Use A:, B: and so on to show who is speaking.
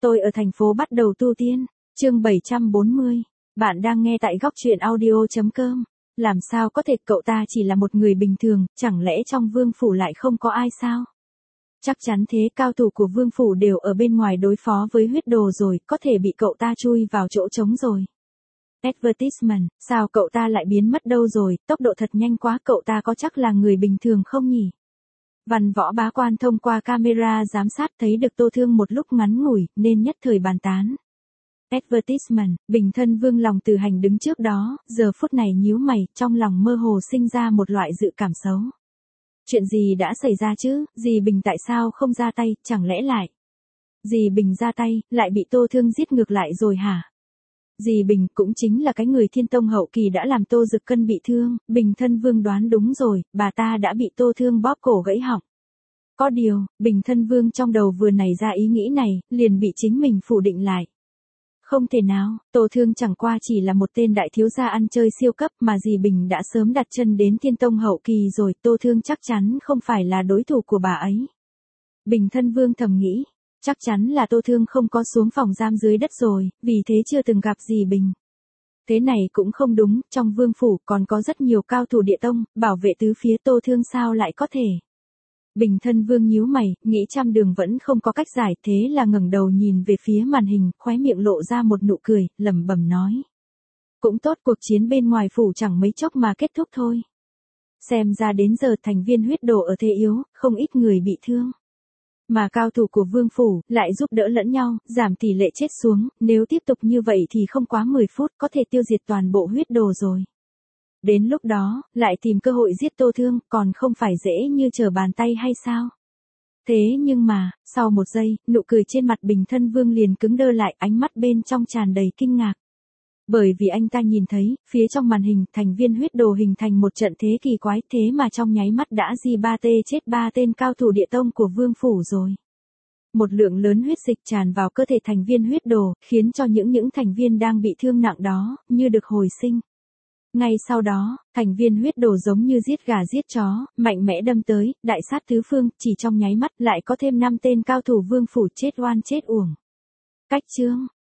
A: Tôi ở thành phố bắt đầu tu tiên. Chương 740. Bạn đang nghe tại góc truyện audio.com. Làm sao có thể, cậu ta chỉ là một người bình thường, chẳng lẽ trong vương phủ lại không có ai sao? Chắc chắn thế, cao thủ của vương phủ đều ở bên ngoài đối phó với huyết đồ rồi, có thể bị cậu ta chui vào chỗ trống rồi. Advertisement, sao cậu ta lại biến mất đâu rồi, tốc độ thật nhanh quá, cậu ta có chắc là người bình thường không nhỉ? Văn Võ bá quan thông qua camera giám sát thấy được Tô Thương một lúc ngắn ngủi, nên nhất thời bàn tán. Advertisement, Bình Thân Vương lòng từ hành đứng trước đó, giờ phút này nhíu mày, trong lòng mơ hồ sinh ra một loại dự cảm xấu. Chuyện gì đã xảy ra chứ, dì Bình tại sao không ra tay, chẳng lẽ lại dì Bình ra tay, lại bị Tô Thương giết ngược lại rồi hả? Dì Bình cũng chính là cái người Thiên Tông hậu kỳ đã làm Tô Dực Cân bị thương, Bình Thân Vương đoán đúng rồi, bà ta đã bị Tô Thương bóp cổ gãy họng. Có điều, Bình Thân Vương trong đầu vừa nảy ra ý nghĩ này, liền bị chính mình phủ định lại. Không thể nào, Tô Thương chẳng qua chỉ là một tên đại thiếu gia ăn chơi siêu cấp mà dì Bình đã sớm đặt chân đến Thiên Tông hậu kỳ rồi, Tô Thương chắc chắn không phải là đối thủ của bà ấy. Bình Thân Vương thầm nghĩ, chắc chắn là Tô Thương không có xuống phòng giam dưới đất rồi, vì thế chưa từng gặp dì Bình. Thế này cũng không đúng, trong vương phủ còn có rất nhiều cao thủ địa tông, bảo vệ tứ phía, Tô Thương sao lại có thể. Bình Thân Vương nhíu mày, nghĩ trăm đường vẫn không có cách giải, thế là ngẩng đầu nhìn về phía màn hình, khóe miệng lộ ra một nụ cười, lẩm bẩm nói. Cũng tốt, cuộc chiến bên ngoài phủ chẳng mấy chốc mà kết thúc thôi. Xem ra đến giờ thành viên huyết đồ ở thế yếu, không ít người bị thương. Mà cao thủ của vương phủ lại giúp đỡ lẫn nhau, giảm tỷ lệ chết xuống, nếu tiếp tục như vậy thì không quá 10 phút có thể tiêu diệt toàn bộ huyết đồ rồi. Đến lúc đó, lại tìm cơ hội giết Tô Thương, còn không phải dễ như trở bàn tay hay sao? Thế nhưng mà, sau một giây, nụ cười trên mặt Bình Thân Vương liền cứng đơ lại, ánh mắt bên trong tràn đầy kinh ngạc. Bởi vì anh ta nhìn thấy, phía trong màn hình, thành viên huyết đồ hình thành một trận thế kỳ quái, thế mà trong nháy mắt đã chết 3 tên cao thủ địa tông của vương phủ rồi. Một lượng lớn huyết dịch tràn vào cơ thể thành viên huyết đồ, khiến cho những thành viên đang bị thương nặng đó, như được hồi sinh. Ngay sau đó, thành viên huyết đồ giống như giết gà giết chó, mạnh mẽ đâm tới, đại sát tứ phương, chỉ trong nháy mắt lại có thêm 5 tên cao thủ vương phủ chết oan chết uổng. Cách chương,